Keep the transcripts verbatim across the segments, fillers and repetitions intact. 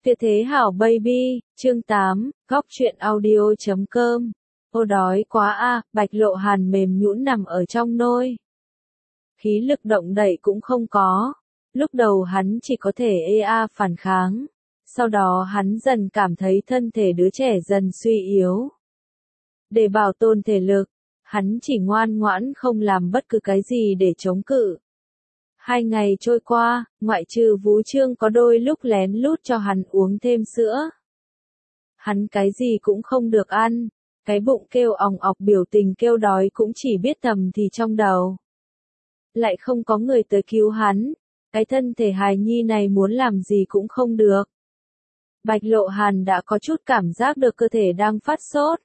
Tuyệt thế hảo baby, chương tám, góc truyện audio chấm com. Ô đói quá a, Bạch Lộ Hàn mềm nhũn nằm ở trong nôi. Khí lực động đậy cũng không có. Lúc đầu hắn chỉ có thể ê a phản kháng. Sau đó hắn dần cảm thấy thân thể đứa trẻ dần suy yếu. Để bảo tồn thể lực, hắn chỉ ngoan ngoãn không làm bất cứ cái gì để chống cự. Hai ngày trôi qua, ngoại trừ Vũ Trương có đôi lúc lén lút cho hắn uống thêm sữa. Hắn cái gì cũng không được ăn, cái bụng kêu òng ọc biểu tình kêu đói cũng chỉ biết thầm thì trong đầu. Lại không có người tới cứu hắn, cái thân thể hài nhi này muốn làm gì cũng không được. Bạch Lộ Hàn đã có chút cảm giác được cơ thể đang phát sốt.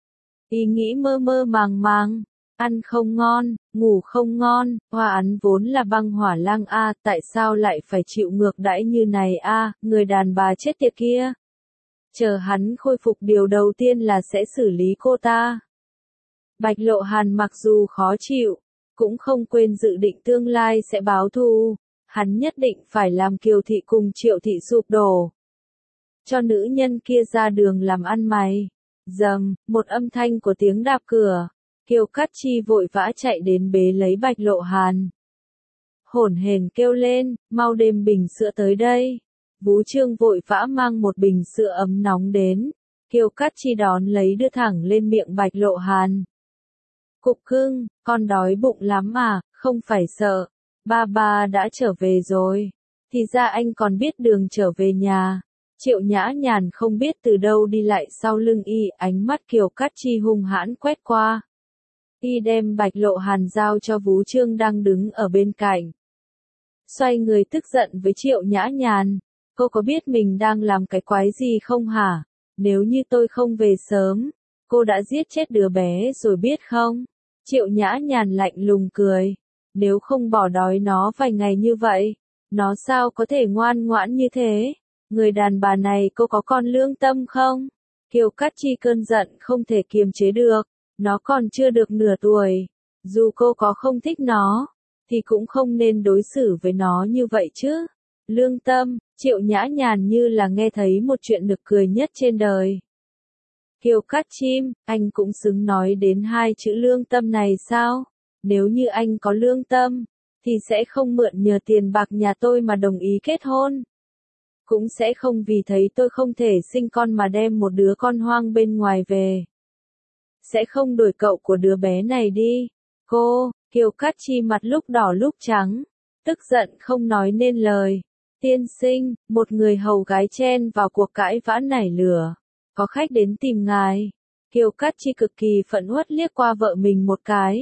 Ý nghĩ mơ mơ màng màng. Ăn không ngon, ngủ không ngon, Hoa Án vốn là băng hỏa lang a, tại sao lại phải chịu ngược đãi như này a, người đàn bà chết tiệt kia. Chờ hắn khôi phục điều đầu tiên là sẽ xử lý cô ta. Bạch Lộ Hàn mặc dù khó chịu, cũng không quên dự định tương lai sẽ báo thù, hắn nhất định phải làm Kiều Thị cùng Triệu Thị sụp đổ. Cho nữ nhân kia ra đường làm ăn mày. Dầm, một âm thanh của tiếng đạp cửa. Kiều Cát Chi vội vã chạy đến bế lấy Bạch Lộ Hàn. Hổn hển kêu lên, mau đem bình sữa tới đây. Vũ Trương vội vã mang một bình sữa ấm nóng đến. Kiều Cát Chi đón lấy đưa thẳng lên miệng Bạch Lộ Hàn. Cục cưng, con đói bụng lắm à, không phải sợ. Ba ba đã trở về rồi. Thì ra anh còn biết đường trở về nhà. Triệu Nhã Nhàn không biết từ đâu đi lại sau lưng y, ánh mắt Kiều Cát Chi hung hãn quét qua. Y đem Bạch Lộ Hàn giao cho Vũ Trương đang đứng ở bên cạnh. Xoay người tức giận với Triệu Nhã Nhàn. Cô có biết mình đang làm cái quái gì không hả? Nếu như tôi không về sớm, cô đã giết chết đứa bé rồi biết không? Triệu Nhã Nhàn lạnh lùng cười. Nếu không bỏ đói nó vài ngày như vậy, nó sao có thể ngoan ngoãn như thế? Người đàn bà này cô có còn lương tâm không? Kiều Cát Chi cơn giận không thể kiềm chế được. Nó còn chưa được nửa tuổi. Dù cô có không thích nó, thì cũng không nên đối xử với nó như vậy chứ. Lương tâm, Triệu Nhã Nhàn như là nghe thấy một chuyện nực cười nhất trên đời. Kiều Cát Chim, anh cũng xứng nói đến hai chữ lương tâm này sao? Nếu như anh có lương tâm, thì sẽ không mượn nhờ tiền bạc nhà tôi mà đồng ý kết hôn. Cũng sẽ không vì thấy tôi không thể sinh con mà đem một đứa con hoang bên ngoài về. Sẽ không đổi cậu của đứa bé này đi. Cô, Kiều Cát Chi mặt lúc đỏ lúc trắng, tức giận không nói nên lời. Tiên sinh, một người hầu gái chen vào cuộc cãi vã nảy lửa. Có khách đến tìm ngài. Kiều Cát Chi cực kỳ phẫn uất liếc qua vợ mình một cái.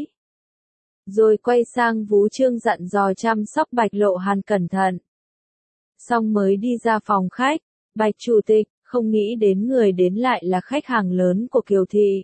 Rồi quay sang Vũ Trương dặn dò chăm sóc Bạch Lộ Hàn cẩn thận. Xong mới đi ra phòng khách. Bạch chủ tịch, không nghĩ đến người đến lại là khách hàng lớn của Kiều Thị.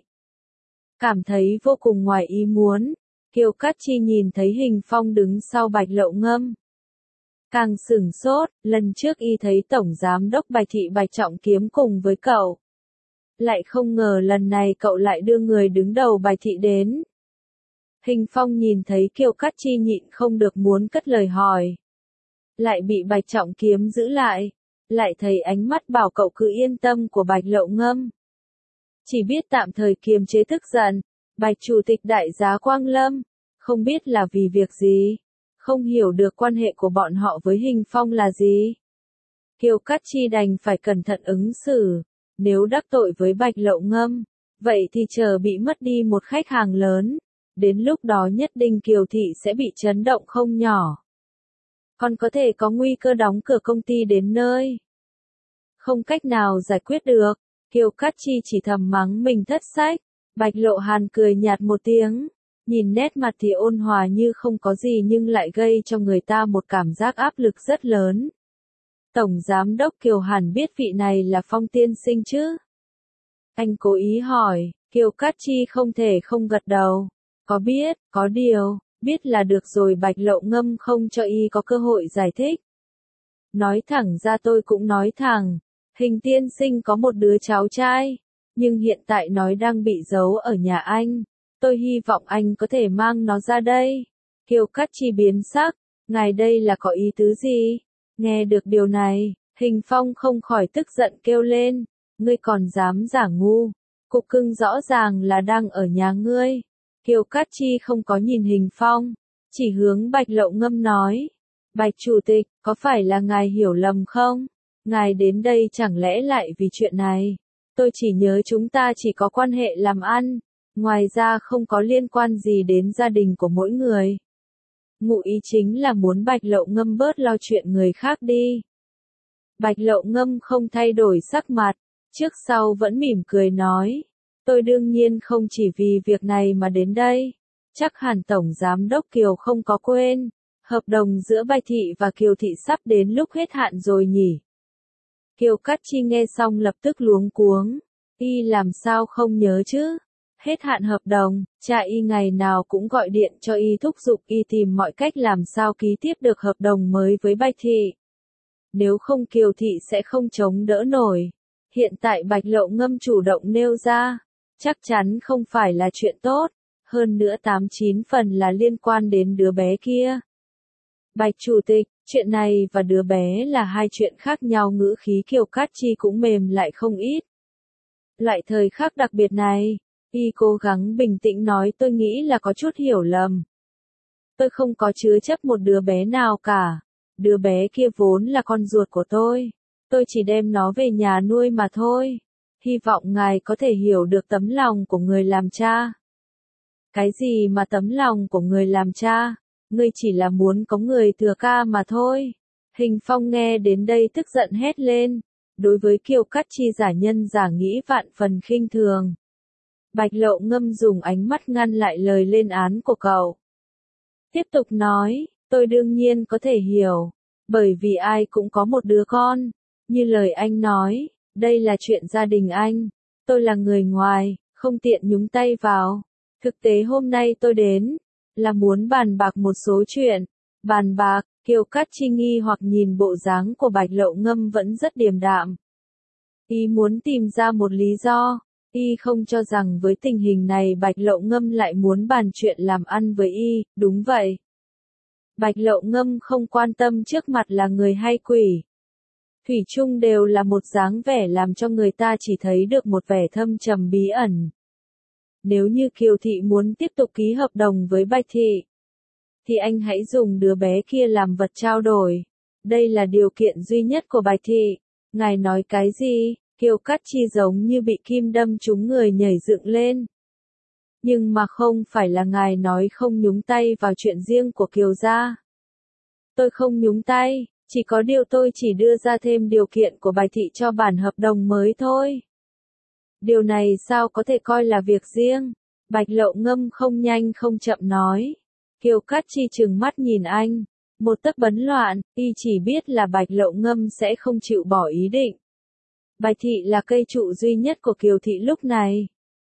Cảm thấy vô cùng ngoài ý muốn, Kiều Cát Chi nhìn thấy Hình Phong đứng sau Bạch Lộ Ngâm. Càng sửng sốt, lần trước y thấy Tổng Giám đốc Bạch Thị Bạch Trọng Kiếm cùng với cậu. Lại không ngờ lần này cậu lại đưa người đứng đầu Bạch Thị đến. Hình Phong nhìn thấy Kiều Cát Chi nhịn không được muốn cất lời hỏi. Lại bị Bạch Trọng Kiếm giữ lại, lại thấy ánh mắt bảo cậu cứ yên tâm của Bạch Lộ Ngâm. Chỉ biết tạm thời kiềm chế tức giận, Bạch chủ tịch đại giá Quang Lâm, không biết là vì việc gì, không hiểu được quan hệ của bọn họ với Hình Phong là gì. Kiều Cát Chi đành phải cẩn thận ứng xử, nếu đắc tội với Bạch Lộ Ngâm, vậy thì chờ bị mất đi một khách hàng lớn, đến lúc đó nhất định Kiều Thị sẽ bị chấn động không nhỏ. Còn có thể có nguy cơ đóng cửa công ty đến nơi. Không cách nào giải quyết được. Kiều Cát Chi chỉ thầm mắng mình thất sách. Bạch Lộ Hàn cười nhạt một tiếng. Nhìn nét mặt thì ôn hòa như không có gì nhưng lại gây cho người ta một cảm giác áp lực rất lớn. Tổng Giám đốc Kiều Hàn biết vị này là Phong tiên sinh chứ? Anh cố ý hỏi. Kiều Cát Chi không thể không gật đầu. Có biết, có điều, biết là được rồi. Bạch Lộ Ngâm không cho y có cơ hội giải thích. Nói thẳng ra tôi cũng nói thẳng. Hình tiên sinh có một đứa cháu trai, nhưng hiện tại nói đang bị giấu ở nhà anh. Tôi hy vọng anh có thể mang nó ra đây. Kiều Cát Chi biến sắc, ngài đây là có ý tứ gì? Nghe được điều này, Hình Phong không khỏi tức giận kêu lên, ngươi còn dám giả ngu, Cục Cưng rõ ràng là đang ở nhà ngươi. Kiều Cát Chi không có nhìn Hình Phong, chỉ hướng Bạch Lậu Ngâm nói, Bạch Chủ tịch, có phải là ngài hiểu lầm không? Ngài đến đây chẳng lẽ lại vì chuyện này? Tôi chỉ nhớ chúng ta chỉ có quan hệ làm ăn, ngoài ra không có liên quan gì đến gia đình của mỗi người. Ngụ ý chính là muốn Bạch Lậu Ngâm bớt lo chuyện người khác đi. Bạch Lậu Ngâm không thay đổi sắc mặt, trước sau vẫn mỉm cười nói, tôi đương nhiên không chỉ vì việc này mà đến đây. Chắc hẳn Tổng Giám đốc Kiều không có quên, hợp đồng giữa Bạch Thị và Kiều Thị sắp đến lúc hết hạn rồi nhỉ. Kiều Cát Chi nghe xong lập tức luống cuống, y làm sao không nhớ chứ? Hết hạn hợp đồng, cha y ngày nào cũng gọi điện cho y thúc giục y tìm mọi cách làm sao ký tiếp được hợp đồng mới với Bạch Thị. Nếu không Kiều Thị sẽ không chống đỡ nổi. Hiện tại Bạch Lậu Ngâm chủ động nêu ra, chắc chắn không phải là chuyện tốt, hơn nữa tám chín phần là liên quan đến đứa bé kia. Bạch Chủ tịch, chuyện này và đứa bé là hai chuyện khác nhau. Ngữ khí Kiều Cát Chi cũng mềm lại không ít. Loại thời khắc đặc biệt này, y cố gắng bình tĩnh nói tôi nghĩ là có chút hiểu lầm. Tôi không có chứa chấp một đứa bé nào cả. Đứa bé kia vốn là con ruột của tôi. Tôi chỉ đem nó về nhà nuôi mà thôi. Hy vọng ngài có thể hiểu được tấm lòng của người làm cha. Cái gì mà tấm lòng của người làm cha? Ngươi chỉ là muốn có người thừa ca mà thôi. Hình Phong nghe đến đây tức giận hét lên. Đối với Kiều Cát Chi giả nhân giả nghĩ vạn phần khinh thường. Bạch Lậu Ngâm dùng ánh mắt ngăn lại lời lên án của cậu. Tiếp tục nói, tôi đương nhiên có thể hiểu. Bởi vì ai cũng có một đứa con. Như lời anh nói, đây là chuyện gia đình anh. Tôi là người ngoài, không tiện nhúng tay vào. Thực tế hôm nay tôi đến, là muốn bàn bạc một số chuyện. Bàn bạc, Kiều Cát Chi nghi hoặc nhìn bộ dáng của Bạch Lậu Ngâm vẫn rất điềm đạm. Y muốn tìm ra một lý do. Y không cho rằng với tình hình này Bạch Lậu Ngâm lại muốn bàn chuyện làm ăn với Y, đúng vậy. Bạch Lậu Ngâm không quan tâm trước mặt là người hay quỷ. Thủy chung đều là một dáng vẻ làm cho người ta chỉ thấy được một vẻ thâm trầm bí ẩn. Nếu như Kiều Thị muốn tiếp tục ký hợp đồng với Bạch Thị, thì anh hãy dùng đứa bé kia làm vật trao đổi. Đây là điều kiện duy nhất của Bạch Thị. Ngài nói cái gì? Kiều Cát Chi giống như bị kim đâm trúng người nhảy dựng lên. Nhưng mà không phải là ngài nói không nhúng tay vào chuyện riêng của Kiều gia. Tôi không nhúng tay, chỉ có điều tôi chỉ đưa ra thêm điều kiện của Bạch Thị cho bản hợp đồng mới thôi. Điều này sao có thể coi là việc riêng? Bạch Lậu Ngâm không nhanh không chậm nói. Kiều Cát Chi trừng mắt nhìn anh. Một tấc bấn loạn, y chỉ biết là Bạch Lậu Ngâm sẽ không chịu bỏ ý định. Bạch Thị là cây trụ duy nhất của Kiều Thị lúc này.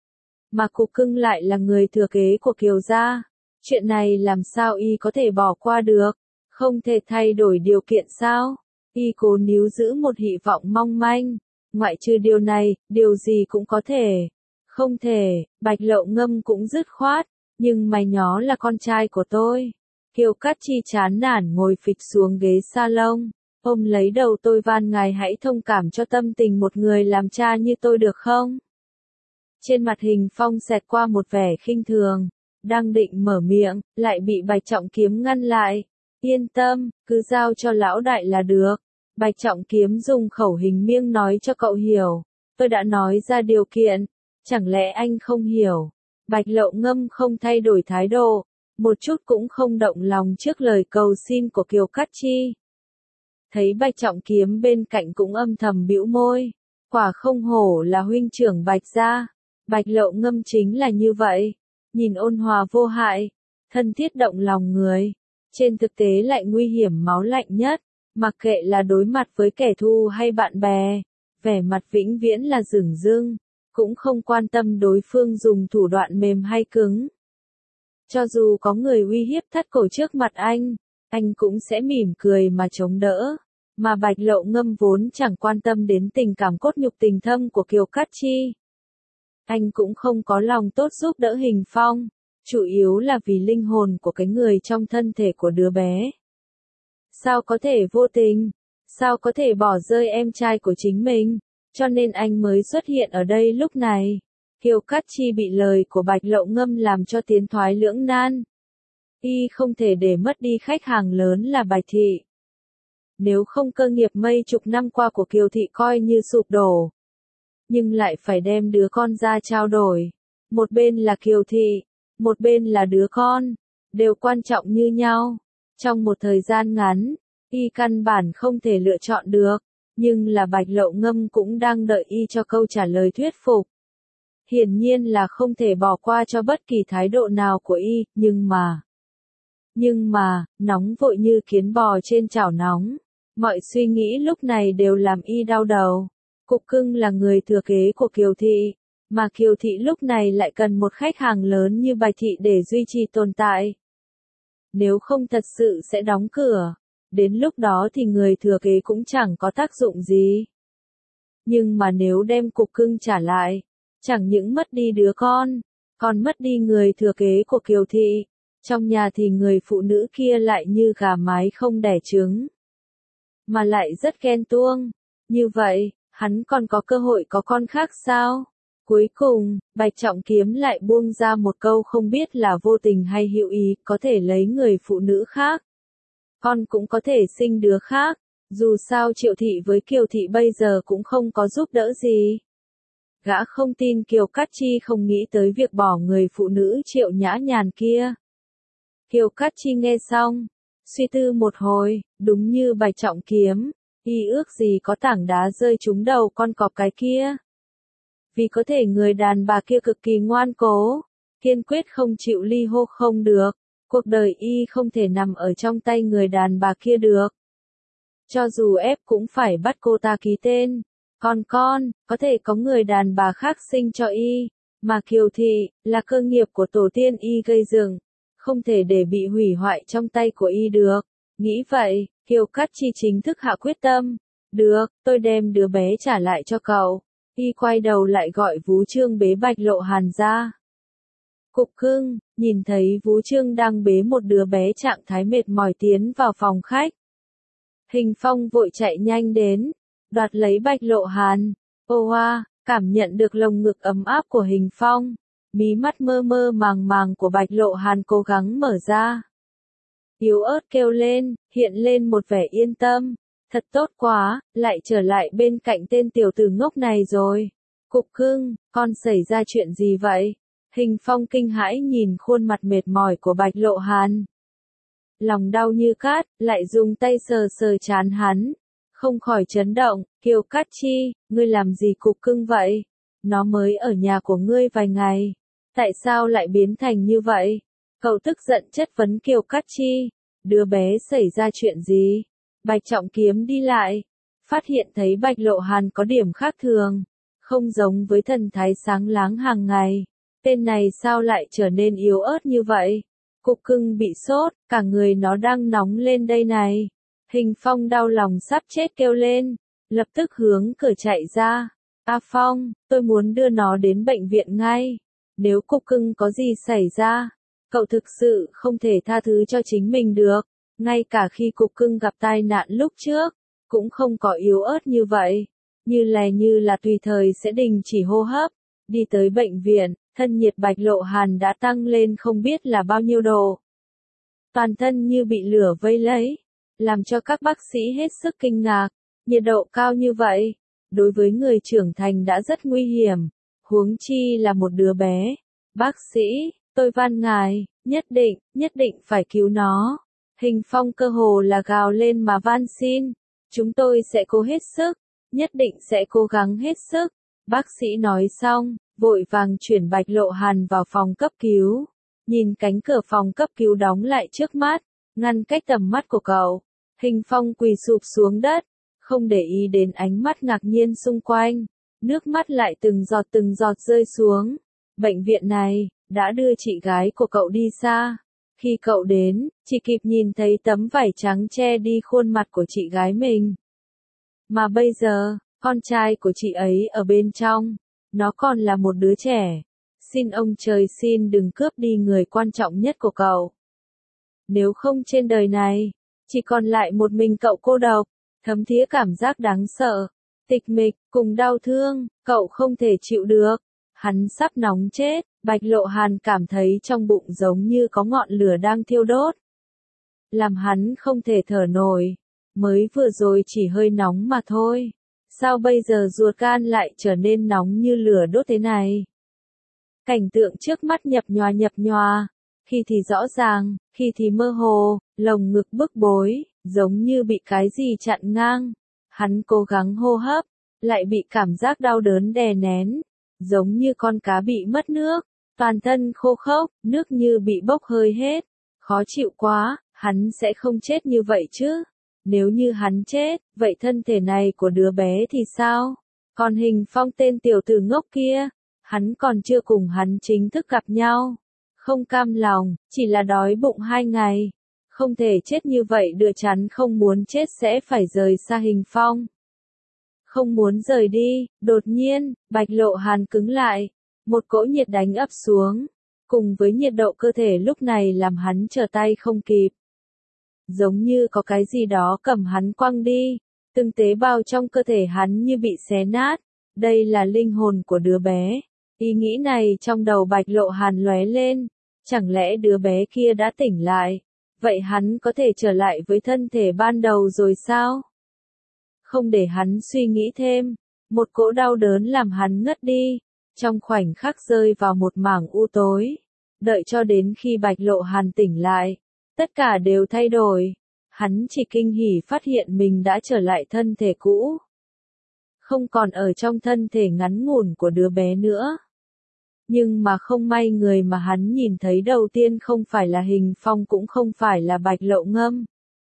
Mà Cục Cưng lại là người thừa kế của Kiều gia. Chuyện này làm sao y có thể bỏ qua được? Không thể thay đổi điều kiện sao? Y cố níu giữ một hy vọng mong manh. Ngoại trừ điều này, điều gì cũng có thể. Không thể, Bạch Lậu Ngâm cũng dứt khoát. Nhưng mày nhó là con trai của tôi. Kiều Cát Chi chán nản ngồi phịch xuống ghế salon. Ôm lấy đầu tôi van ngài hãy thông cảm cho tâm tình một người làm cha như tôi được không? Trên mặt Hình Phong xẹt qua một vẻ khinh thường. Đang định mở miệng, lại bị Bạch Trọng Kiếm ngăn lại. Yên tâm, cứ giao cho lão đại là được. Bạch Trọng Kiếm dùng khẩu hình miêng nói cho cậu hiểu. Tôi đã nói ra điều kiện. Chẳng lẽ anh không hiểu? Bạch Lậu Ngâm không thay đổi thái độ. Một chút cũng không động lòng trước lời cầu xin của Kiều Cát Chi. Thấy Bạch Trọng Kiếm bên cạnh cũng âm thầm bĩu môi. Quả không hổ là huynh trưởng Bạch gia. Bạch Lậu Ngâm chính là như vậy. Nhìn ôn hòa vô hại. Thân thiết động lòng người. Trên thực tế lại nguy hiểm máu lạnh nhất. Mặc kệ là đối mặt với kẻ thù hay bạn bè. Vẻ mặt vĩnh viễn là dửng dưng. Cũng không quan tâm đối phương dùng thủ đoạn mềm hay cứng. Cho dù có người uy hiếp thắt cổ trước mặt anh, anh cũng sẽ mỉm cười mà chống đỡ. Mà Bạch Lậu Ngâm vốn chẳng quan tâm đến tình cảm cốt nhục tình thâm của Kiều Cát Chi. Anh cũng không có lòng tốt giúp đỡ Hình Phong, chủ yếu là vì linh hồn của cái người trong thân thể của đứa bé. Sao có thể vô tình? Sao có thể bỏ rơi em trai của chính mình, cho nên anh mới xuất hiện ở đây lúc này. Kiều Cát Chi bị lời của Bạch Lộ Ngâm làm cho tiến thoái lưỡng nan. Y không thể để mất đi khách hàng lớn là Bạch Thị. Nếu không cơ nghiệp mấy chục năm qua của Kiều Thị coi như sụp đổ. Nhưng lại phải đem đứa con ra trao đổi. Một bên là Kiều Thị, một bên là đứa con, đều quan trọng như nhau. Trong một thời gian ngắn, Y căn bản không thể lựa chọn được, nhưng là Bạch Lộ Ngâm cũng đang đợi Y cho câu trả lời thuyết phục. Hiển nhiên là không thể bỏ qua cho bất kỳ thái độ nào của Y, nhưng mà... Nhưng mà, nóng vội như kiến bò trên chảo nóng. Mọi suy nghĩ lúc này đều làm Y đau đầu. Cục Cưng là người thừa kế của Kiều Thị, mà Kiều Thị lúc này lại cần một khách hàng lớn như Bạch Thị để duy trì tồn tại. Nếu không thật sự sẽ đóng cửa. Đến lúc đó thì người thừa kế cũng chẳng có tác dụng gì. Nhưng mà nếu đem Cục Cưng trả lại, chẳng những mất đi đứa con, còn mất đi người thừa kế của Kiều Thị. Trong nhà thì người phụ nữ kia lại như gà mái không đẻ trứng. Mà lại rất ghen tuông. Như vậy, hắn còn có cơ hội có con khác sao? Cuối cùng, Bạch Trọng Kiếm lại buông ra một câu không biết là vô tình hay hữu ý, có thể lấy người phụ nữ khác. Con cũng có thể sinh đứa khác, dù sao Triệu Thị với Kiều Thị bây giờ cũng không có giúp đỡ gì. Gã không tin Kiều Cát Chi không nghĩ tới việc bỏ người phụ nữ Triệu Nhã Nhàn kia. Kiều Cát Chi nghe xong, suy tư một hồi, đúng như Bạch Trọng Kiếm, y ước gì có tảng đá rơi trúng đầu con cọp cái kia. Vì có thể người đàn bà kia cực kỳ ngoan cố, kiên quyết không chịu ly hôn không được, cuộc đời y không thể nằm ở trong tay người đàn bà kia được. Cho dù ép cũng phải bắt cô ta ký tên, còn con, có thể có người đàn bà khác sinh cho y, mà Kiều Thị, là cơ nghiệp của tổ tiên y gây dựng, không thể để bị hủy hoại trong tay của y được. Nghĩ vậy, Kiều Cát Chi chính thức hạ quyết tâm. Được, tôi đem đứa bé trả lại cho cậu. Y quay đầu lại gọi Vú Trương bế Bạch Lộ Hàn ra. Cục Cưng, nhìn thấy Vú Trương đang bế một đứa bé trạng thái mệt mỏi tiến vào phòng khách. Hình Phong vội chạy nhanh đến, đoạt lấy Bạch Lộ Hàn. Ô hoa, cảm nhận được lồng ngực ấm áp của Hình Phong. Mí mắt mơ mơ màng màng của Bạch Lộ Hàn cố gắng mở ra. Yếu ớt kêu lên, hiện lên một vẻ yên tâm. Thật tốt quá, lại trở lại bên cạnh tên tiểu tử ngốc này rồi. Cục Cưng, con xảy ra chuyện gì vậy? Hình Phong kinh hãi nhìn khuôn mặt mệt mỏi của Bạch Lộ Hàn. Lòng đau như cát, lại dùng tay sờ sờ trán hắn. Không khỏi chấn động, Kiều Cát Chi, ngươi làm gì Cục Cưng vậy? Nó mới ở nhà của ngươi vài ngày. Tại sao lại biến thành như vậy? Cậu tức giận chất vấn Kiều Cát Chi. Đứa bé xảy ra chuyện gì? Bạch Trọng Kiếm đi lại, phát hiện thấy Bạch Lộ Hàn có điểm khác thường, không giống với thần thái sáng láng hàng ngày. Tên này sao lại trở nên yếu ớt như vậy? Cục Cưng bị sốt, cả người nó đang nóng lên đây này. Hình Phong đau lòng sắp chết kêu lên, lập tức hướng cửa chạy ra. A Phong, tôi muốn đưa nó đến bệnh viện ngay. Nếu Cục Cưng có gì xảy ra, cậu thực sự không thể tha thứ cho chính mình được. Ngay cả khi Cục Cưng gặp tai nạn lúc trước, cũng không có yếu ớt như vậy. Như lè như là tùy thời sẽ đình chỉ hô hấp. Đi tới bệnh viện, thân nhiệt Bạch Lộ Hàn đã tăng lên không biết là bao nhiêu độ. Toàn thân như bị lửa vây lấy, làm cho các bác sĩ hết sức kinh ngạc. Nhiệt độ cao như vậy, đối với người trưởng thành đã rất nguy hiểm, huống chi là một đứa bé. Bác sĩ, tôi van ngài, nhất định, nhất định phải cứu nó. Hình Phong cơ hồ là gào lên mà van xin. Chúng tôi sẽ cố hết sức, nhất định sẽ cố gắng hết sức. Bác sĩ nói xong, vội vàng chuyển Bạch Lộ Hàn vào phòng cấp cứu. Nhìn cánh cửa phòng cấp cứu đóng lại trước mắt, ngăn cách tầm mắt của cậu. Hình Phong quỳ sụp xuống đất, không để ý đến ánh mắt ngạc nhiên xung quanh. Nước mắt lại từng giọt từng giọt rơi xuống. Bệnh viện này, đã đưa chị gái của cậu đi xa. Khi cậu đến, chỉ kịp nhìn thấy tấm vải trắng che đi khuôn mặt của chị gái mình. Mà bây giờ, con trai của chị ấy ở bên trong. Nó còn là một đứa trẻ. Xin ông trời xin đừng cướp đi người quan trọng nhất của cậu. Nếu không trên đời này, chỉ còn lại một mình cậu cô độc. thấm thía cảm giác đáng sợ, tịch mịch, cùng đau thương, cậu không thể chịu được. Hắn sắp nóng chết, Bạch Lộ Hàn cảm thấy trong bụng giống như có ngọn lửa đang thiêu đốt. Làm hắn không thể thở nổi, mới vừa rồi chỉ hơi nóng mà thôi. Sao bây giờ ruột gan lại trở nên nóng như lửa đốt thế này? Cảnh tượng trước mắt nhập nhòa nhập nhòa, khi thì rõ ràng, khi thì mơ hồ, lồng ngực bức bối, giống như bị cái gì chặn ngang. Hắn cố gắng hô hấp, lại bị cảm giác đau đớn đè nén, giống như con cá bị mất nước, toàn thân khô khốc, nước như bị bốc hơi hết. Khó chịu quá, hắn sẽ không chết như vậy chứ? Nếu như hắn chết, vậy thân thể này của đứa bé thì sao? Còn Hình Phong tên tiểu tử ngốc kia, hắn còn chưa cùng hắn chính thức gặp nhau. Không cam lòng, chỉ là đói bụng hai ngày. Không thể chết như vậy, đựa chắn không muốn chết sẽ phải rời xa Hình Phong. Không muốn rời đi, đột nhiên, Bạch Lộ Hàn cứng lại. Một cỗ nhiệt đánh ập xuống, cùng với nhiệt độ cơ thể lúc này làm hắn trở tay không kịp. Giống như có cái gì đó cầm hắn quăng đi, từng tế bào trong cơ thể hắn như bị xé nát. Đây là linh hồn của đứa bé. Ý nghĩ này trong đầu Bạch Lộ Hàn lóe lên, chẳng lẽ đứa bé kia đã tỉnh lại, vậy hắn có thể trở lại với thân thể ban đầu rồi sao? Không để hắn suy nghĩ thêm, một cỗ đau đớn làm hắn ngất đi, trong khoảnh khắc rơi vào một mảng u tối. Đợi cho đến khi Bạch Lộ Hàn tỉnh lại, tất cả đều thay đổi. Hắn chỉ kinh hỉ phát hiện mình đã trở lại thân thể cũ. Không còn ở trong thân thể ngắn ngủn của đứa bé nữa. Nhưng mà không may người mà hắn nhìn thấy đầu tiên không phải là Hình Phong, cũng không phải là Bạch Lộ Ngâm,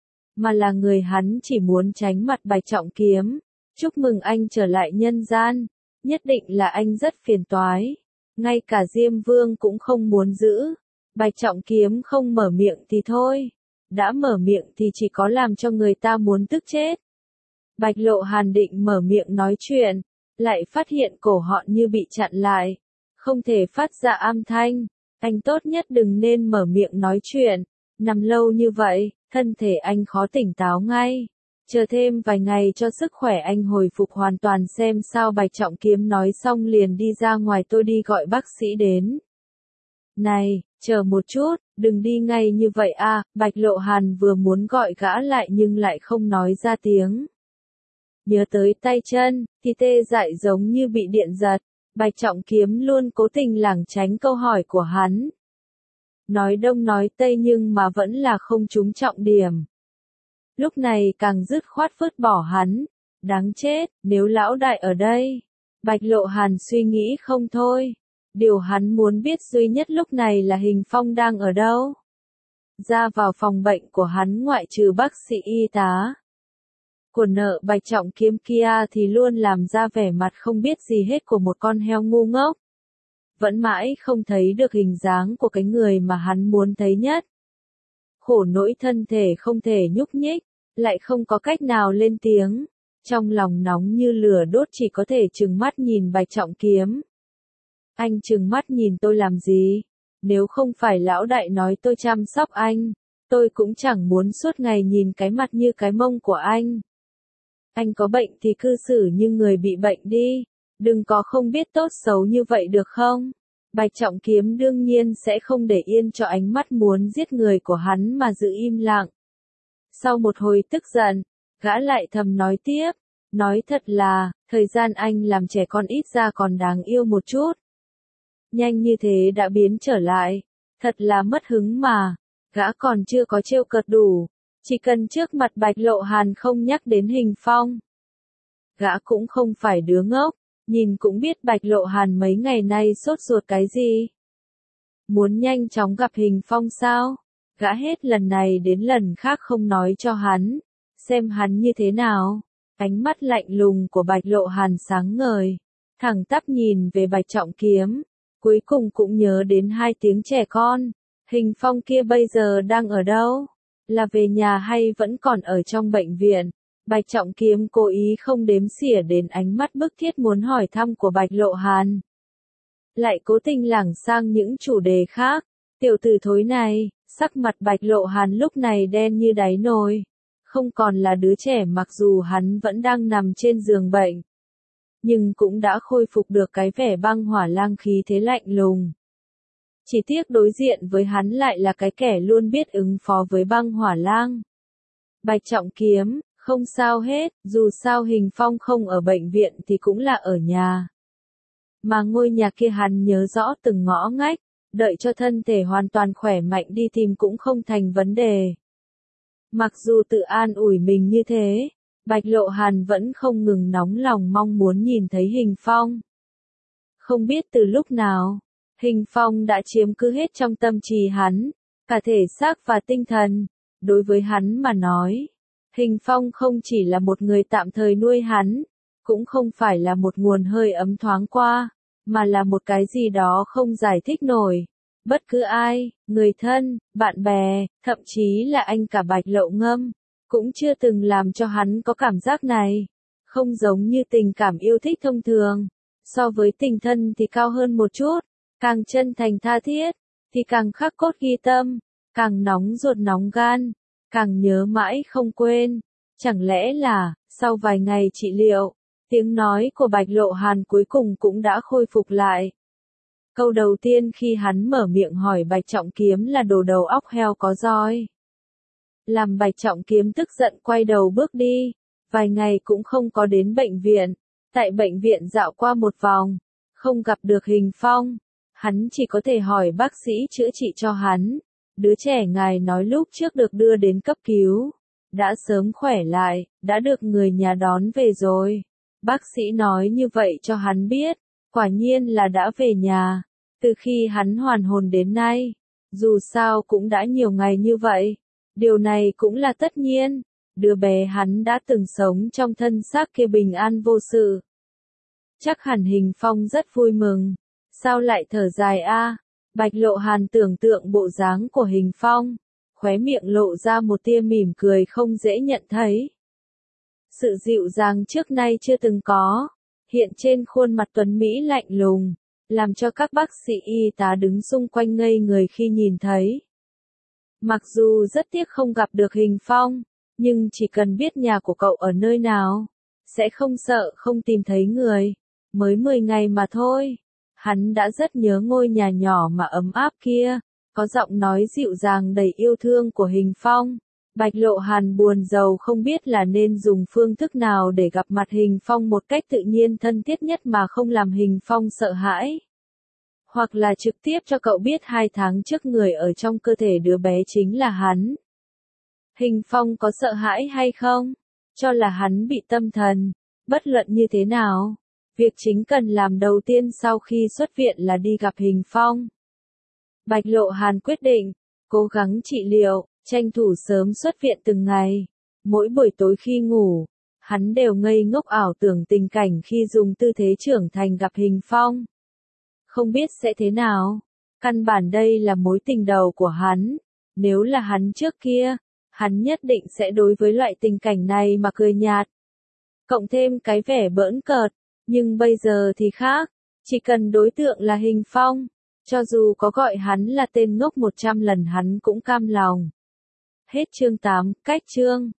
mà là người hắn chỉ muốn tránh mặt Bạch Trọng Kiếm. Chúc mừng anh trở lại nhân gian, nhất định là anh rất phiền toái. Ngay cả Diêm Vương cũng không muốn giữ. Bạch Trọng Kiếm không mở miệng thì thôi, đã mở miệng thì chỉ có làm cho người ta muốn tức chết. Bạch Lộ Hàn định mở miệng nói chuyện, lại phát hiện cổ họng như bị chặn lại, không thể phát ra âm thanh. Anh tốt nhất đừng nên mở miệng nói chuyện, nằm lâu như vậy, thân thể anh khó tỉnh táo ngay. Chờ thêm vài ngày cho sức khỏe anh hồi phục hoàn toàn xem sao. Bạch Trọng Kiếm nói xong liền đi ra ngoài, tôi đi gọi bác sĩ đến. Này, chờ một chút, đừng đi ngay như vậy à, Bạch Lộ Hàn vừa muốn gọi gã lại nhưng lại không nói ra tiếng. Nhớ tới tay chân, thì tê dại giống như bị điện giật. Bạch Trọng Kiếm luôn cố tình lảng tránh câu hỏi của hắn. Nói đông nói tây nhưng mà vẫn là không trúng trọng điểm. Lúc này càng dứt khoát vứt bỏ hắn. Đáng chết, nếu lão đại ở đây. Bạch Lộ Hàn suy nghĩ không thôi. Điều hắn muốn biết duy nhất lúc này là Hình Phong đang ở đâu. Ra vào phòng bệnh của hắn ngoại trừ bác sĩ y tá của nợ Bạch Trọng Kiếm kia thì luôn làm ra vẻ mặt không biết gì hết của một con heo ngu ngốc. Vẫn mãi không thấy được hình dáng của cái người mà hắn muốn thấy nhất. Khổ nỗi thân thể không thể nhúc nhích, lại không có cách nào lên tiếng. Trong lòng nóng như lửa đốt, chỉ có thể trừng mắt nhìn Bạch Trọng Kiếm. Anh trừng mắt nhìn tôi làm gì? Nếu không phải lão đại nói tôi chăm sóc anh, tôi cũng chẳng muốn suốt ngày nhìn cái mặt như cái mông của anh. Anh có bệnh thì cư xử như người bị bệnh đi, đừng có không biết tốt xấu như vậy được không? Bạch Trọng Kiếm đương nhiên sẽ không để yên cho ánh mắt muốn giết người của hắn mà giữ im lặng. Sau một hồi tức giận, gã lại thầm nói tiếp, nói thật là, thời gian anh làm trẻ con ít ra còn đáng yêu một chút. Nhanh như thế đã biến trở lại, thật là mất hứng mà, gã còn chưa có trêu cợt đủ, chỉ cần trước mặt Bạch Lộ Hàn không nhắc đến Hình Phong. Gã cũng không phải đứa ngốc, nhìn cũng biết Bạch Lộ Hàn mấy ngày nay sốt ruột cái gì. Muốn nhanh chóng gặp Hình Phong sao? Gã hết lần này đến lần khác không nói cho hắn, xem hắn như thế nào. Ánh mắt lạnh lùng của Bạch Lộ Hàn sáng ngời, thẳng tắp nhìn về Bạch Trọng Kiếm, cuối cùng cũng nhớ đến hai tiếng trẻ con. Hình Phong kia bây giờ đang ở đâu? Là về nhà hay vẫn còn ở trong bệnh viện? Bạch Trọng Kiếm cố ý không đếm xỉa đến ánh mắt bức thiết muốn hỏi thăm của Bạch Lộ Hàn. Lại cố tình lảng sang những chủ đề khác. Tiểu tử thối này, sắc mặt Bạch Lộ Hàn lúc này đen như đáy nồi. không còn là đứa trẻ mặc dù hắn vẫn đang nằm trên giường bệnh. Nhưng cũng đã khôi phục được cái vẻ băng hỏa lang khí thế lạnh lùng. Chỉ tiếc đối diện với hắn lại là cái kẻ luôn biết ứng phó với băng hỏa lang. Bạch Trọng Kiếm, không sao hết, dù sao Hình Phong không ở bệnh viện thì cũng là ở nhà. Mà ngôi nhà kia hắn nhớ rõ từng ngõ ngách, đợi cho thân thể hoàn toàn khỏe mạnh đi tìm cũng không thành vấn đề. Mặc dù tự an ủi mình như thế, Bạch Lộ Hàn vẫn không ngừng nóng lòng mong muốn nhìn thấy Hình Phong. Không biết từ lúc nào, Hình Phong đã chiếm cứ hết trong tâm trí hắn, cả thể xác và tinh thần. Đối với hắn mà nói, Hình Phong không chỉ là một người tạm thời nuôi hắn, cũng không phải là một nguồn hơi ấm thoáng qua, mà là một cái gì đó không giải thích nổi. Bất cứ ai, người thân, bạn bè, thậm chí là anh cả Bạch Lậu Ngâm, cũng chưa từng làm cho hắn có cảm giác này. Không giống như tình cảm yêu thích thông thường, so với tình thân thì cao hơn một chút, càng chân thành tha thiết, thì càng khắc cốt ghi tâm, càng nóng ruột nóng gan, càng nhớ mãi không quên. Chẳng lẽ là, sau vài ngày trị liệu, tiếng nói của Bạch Lộ Hàn cuối cùng cũng đã khôi phục lại. Câu đầu tiên khi hắn mở miệng hỏi Bạch Trọng Kiếm là đồ đầu óc heo có roi. Làm Bạch Trọng Kiếm tức giận quay đầu bước đi, vài ngày cũng không có đến bệnh viện. Tại bệnh viện dạo qua một vòng, không gặp được Hình Phong, hắn chỉ có thể hỏi bác sĩ chữa trị cho hắn. Đứa trẻ ngài nói lúc trước được đưa đến cấp cứu, đã sớm khỏe lại, đã được người nhà đón về rồi. Bác sĩ nói như vậy cho hắn biết, quả nhiên là đã về nhà, từ khi hắn hoàn hồn đến nay. Dù sao cũng đã nhiều ngày như vậy, điều này cũng là tất nhiên, đứa bé hắn đã từng sống trong thân xác kia bình an vô sự. Chắc hẳn Hình Phong rất vui mừng, sao lại thở dài a? Bạch Lộ Hàn tưởng tượng bộ dáng của Hình Phong, khóe miệng lộ ra một tia mỉm cười không dễ nhận thấy. Sự dịu dàng trước nay chưa từng có, hiện trên khuôn mặt tuấn Mỹ lạnh lùng, làm cho các bác sĩ y tá đứng xung quanh ngây người khi nhìn thấy. Mặc dù rất tiếc không gặp được Hình Phong, nhưng chỉ cần biết nhà của cậu ở nơi nào, sẽ không sợ không tìm thấy người. Mới mười ngày mà thôi, hắn đã rất nhớ ngôi nhà nhỏ mà ấm áp kia, có giọng nói dịu dàng đầy yêu thương của Hình Phong. Bạch Lộ Hàn buồn rầu không biết là nên dùng phương thức nào để gặp mặt Hình Phong một cách tự nhiên thân thiết nhất mà không làm Hình Phong sợ hãi. Hoặc là trực tiếp cho cậu biết hai tháng trước người ở trong cơ thể đứa bé chính là hắn. Hình Phong có sợ hãi hay không? Cho là hắn bị tâm thần. Bất luận như thế nào, việc chính cần làm đầu tiên sau khi xuất viện là đi gặp Hình Phong. Bạch Lộ Hàn quyết định, cố gắng trị liệu, tranh thủ sớm xuất viện từng ngày. Mỗi buổi tối khi ngủ, hắn đều ngây ngốc ảo tưởng tình cảnh khi dùng tư thế trưởng thành gặp Hình Phong. Không biết sẽ thế nào. Căn bản đây là mối tình đầu của hắn. Nếu là hắn trước kia, hắn nhất định sẽ đối với loại tình cảnh này mà cười nhạt. Cộng thêm cái vẻ bỡn cợt, nhưng bây giờ thì khác, chỉ cần đối tượng là Hình Phong, cho dù có gọi hắn là tên ngốc một trăm lần hắn cũng cam lòng. Hết chương tám, cách chương.